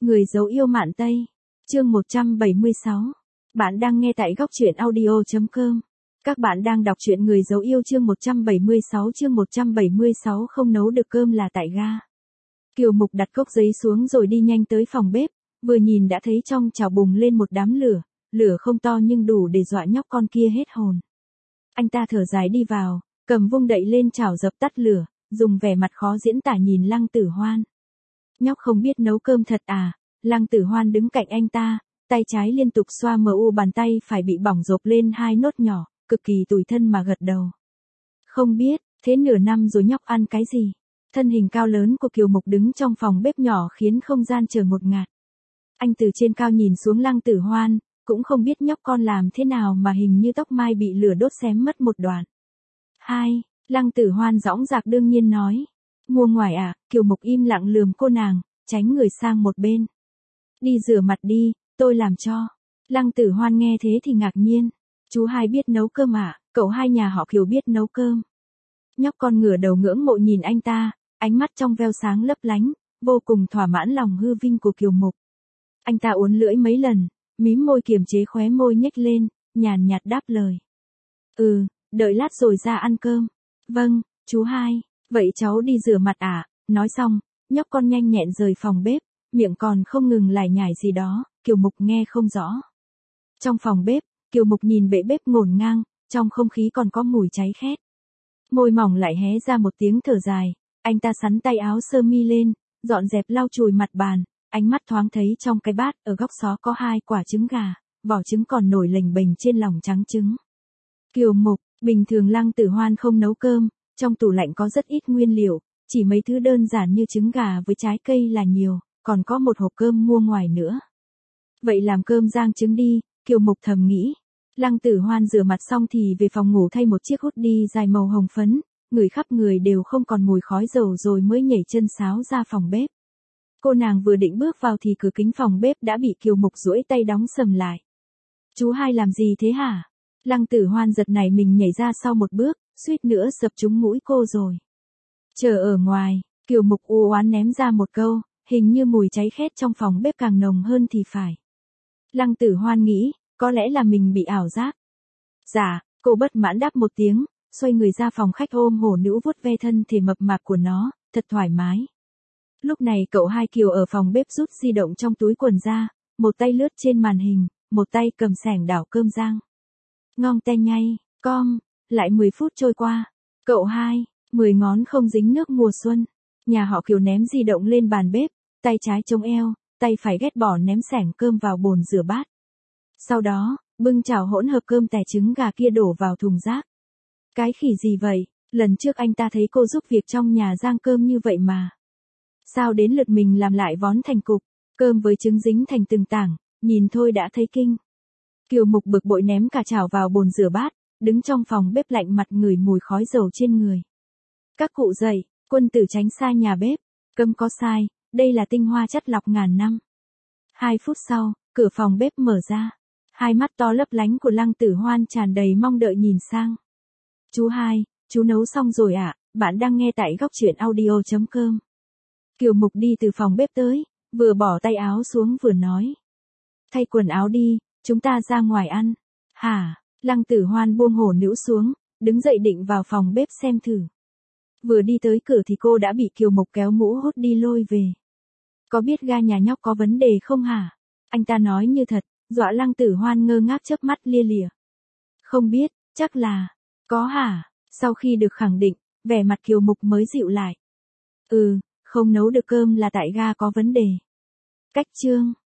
Người dấu yêu Mạn Tây. Chương 176. Bạn đang nghe tại góc truyện audio.com. Các bạn đang đọc truyện Người dấu yêu chương 176 chương 176 không nấu được cơm là tại ga. Kiều Mục đặt cốc giấy xuống rồi đi nhanh tới phòng bếp, vừa nhìn đã thấy trong chảo bùng lên một đám lửa, lửa không to nhưng đủ để dọa nhóc con kia hết hồn. Anh ta thở dài đi vào, cầm vung đậy lên chảo dập tắt lửa, dùng vẻ mặt khó diễn tả nhìn Lăng Tử Hoan. Nhóc không biết nấu cơm thật à? Lăng Tử Hoan đứng cạnh anh ta, tay trái liên tục xoa bàn tay phải bị bỏng rộp lên 2 nốt nhỏ, cực kỳ tủi thân mà gật đầu. Không biết, thế nửa năm rồi nhóc ăn cái gì? Thân hình cao lớn của Kiều Mục đứng trong phòng bếp nhỏ khiến không gian trở ngột ngạt. Anh từ trên cao nhìn xuống Lăng Tử Hoan, cũng không biết nhóc con làm thế nào mà hình như tóc mai bị lửa đốt xém mất một đoạn. Lăng Tử Hoan dõng dạc đương nhiên nói. Mua ngoài à? Kiều Mục im lặng lườm cô nàng, tránh người sang một bên. Đi rửa mặt đi, tôi làm cho. Lăng Tử Hoan nghe thế thì ngạc nhiên. Chú Hai biết nấu cơm à? Cậu Hai nhà họ Kiều biết nấu cơm. Nhóc con ngửa đầu ngưỡng mộ nhìn anh ta, ánh mắt trong veo sáng lấp lánh, vô cùng thỏa mãn lòng hư vinh của Kiều Mục. Anh ta uốn lưỡi mấy lần, mím môi kiềm chế khóe môi nhếch lên, nhàn nhạt đáp lời. Đợi lát rồi ra ăn cơm. Vâng, chú Hai, vậy cháu đi rửa mặt à? Nói xong, nhóc con nhanh nhẹn rời phòng bếp, miệng còn không ngừng lải nhải gì đó, Kiều Mục nghe không rõ. Trong phòng bếp, Kiều Mục nhìn bệ bếp ngổn ngang, trong không khí còn có mùi cháy khét. Môi mỏng lại hé ra một tiếng thở dài, anh ta xắn tay áo sơ mi lên, dọn dẹp lau chùi mặt bàn, ánh mắt thoáng thấy trong cái bát ở góc xó có 2 quả trứng gà, vỏ trứng còn nổi lềnh bềnh trên lòng trắng trứng. Kiều Mục, bình thường Lăng Tử Hoan không nấu cơm, trong tủ lạnh có rất ít nguyên liệu, chỉ mấy thứ đơn giản như trứng gà với trái cây là nhiều, còn có một hộp cơm mua ngoài nữa. Vậy làm cơm rang trứng đi, Kiều Mục thầm nghĩ. Lăng Tử Hoan rửa mặt xong thì về phòng ngủ thay một chiếc hoodie dài màu hồng phấn, người khắp người đều không còn mùi khói dầu rồi mới nhảy chân sáo ra phòng bếp. Cô nàng vừa định bước vào thì cửa kính phòng bếp đã bị Kiều Mục duỗi tay đóng sầm lại. Chú Hai làm gì thế hả? Lăng Tử Hoan giật nảy mình nhảy ra sau một bước, suýt nữa sập trúng mũi cô rồi. Chờ ở ngoài, Kiều Mục u oán ném ra một câu, hình như mùi cháy khét trong phòng bếp càng nồng hơn thì phải. Lăng Tử Hoan nghĩ, có lẽ là mình bị ảo giác. Dạ, cô bất mãn đáp một tiếng, xoay người ra phòng khách ôm hổ nữ vuốt ve thân thể mập mạp của nó, thật thoải mái. Lúc này cậu Hai Kiều ở phòng bếp rút di động trong túi quần ra, một tay lướt trên màn hình, một tay cầm xẻng đảo cơm rang. Ngong te nhay, lại 10 phút trôi qua. Cậu Hai, 10 ngón không dính nước mùa xuân. Nhà họ Kiều ném di động lên bàn bếp, tay trái chống eo, tay phải ghét bỏ ném xẻng cơm vào bồn rửa bát. Sau đó, bưng chảo hỗn hợp cơm tẻ trứng gà kia đổ vào thùng rác. Cái khỉ gì vậy? Lần trước anh ta thấy cô giúp việc trong nhà rang cơm như vậy mà. Sao đến lượt mình làm lại vón thành cục, cơm với trứng dính thành từng tảng, nhìn thôi đã thấy kinh. Kiều Mục bực bội ném cả chảo vào bồn rửa bát, đứng trong phòng bếp lạnh mặt ngửi mùi khói dầu trên người. Các cụ dậy, quân tử tránh xa nhà bếp, cấm có sai, đây là tinh hoa chất lọc ngàn năm. 2 phút sau, cửa phòng bếp mở ra. Hai mắt to lấp lánh của Lăng Tử Hoan tràn đầy mong đợi nhìn sang. Chú Hai, chú nấu xong rồi ạ? Bạn đang nghe tại góc truyện audio.com. Kiều Mục đi từ phòng bếp tới, vừa bỏ tay áo xuống vừa nói. Thay quần áo đi, chúng ta ra ngoài ăn. Hả? Lăng Tử Hoan buông hổ nữ xuống, đứng dậy định vào phòng bếp xem thử. Vừa đi tới cửa thì cô đã bị Kiều Mục kéo mũ hốt đi lôi về. Có biết ga nhà nhóc có vấn đề không hả? Anh ta nói như thật, dọa Lăng Tử Hoan ngơ ngác chớp mắt lia lịa. Không biết, chắc là, có hả? Sau khi được khẳng định, vẻ mặt Kiều Mục mới dịu lại. Không nấu được cơm là tại ga có vấn đề. Cách chương